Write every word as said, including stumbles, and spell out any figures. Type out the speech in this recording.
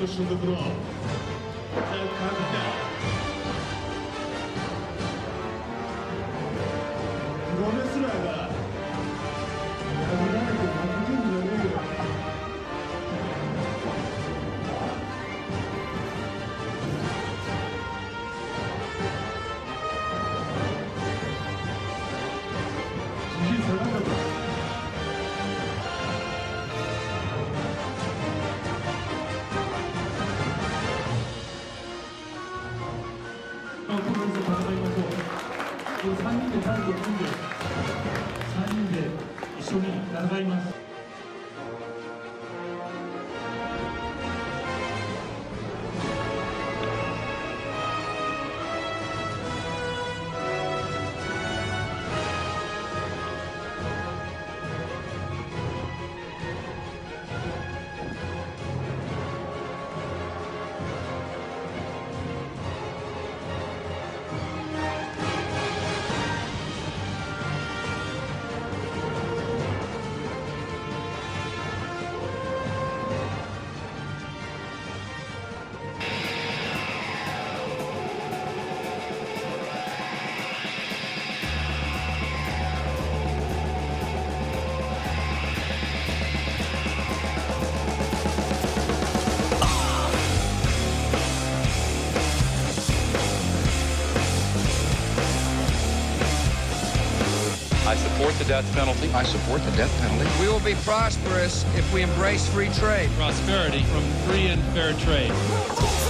push to the ground. The countdown. プロレスラーが殴られて負けてんじゃねえよ。じじい下がったぞ。あ、この人戦いましょう。さんにんでタッグを組んでさんにんで一緒に戦います。 I support the death penalty. I support the death penalty. We will be prosperous if we embrace free trade. Prosperity from free and fair trade.